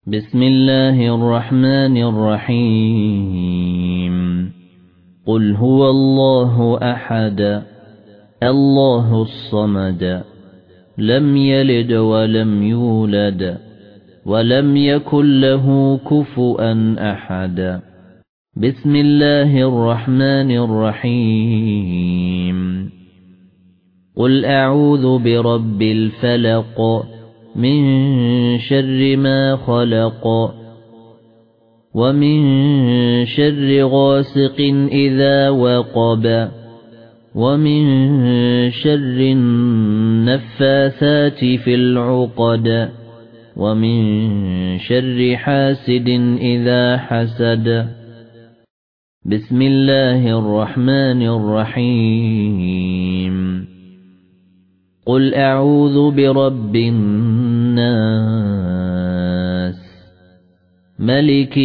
بسم الله الرحمن الرحيم قل هو الله أحد الله الصمد لم يلد ولم يولد ولم يكن له كفؤا أحد بسم الله الرحمن الرحيم قل أعوذ برب الفلق من شر ما خلق ومن شر غاسق إذا وقب ومن شر النفاثات في العقد ومن شر حاسد إذا حسد بسم الله الرحمن الرحيم قل أعوذ برب الناس ملك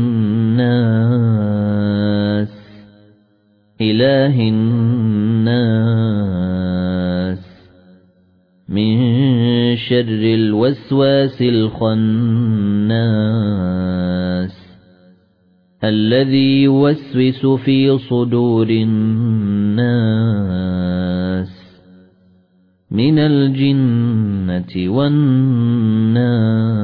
الناس إله الناس من شر الوسواس الخناس الذي يوسوس في صدور الناس من الجنة والناس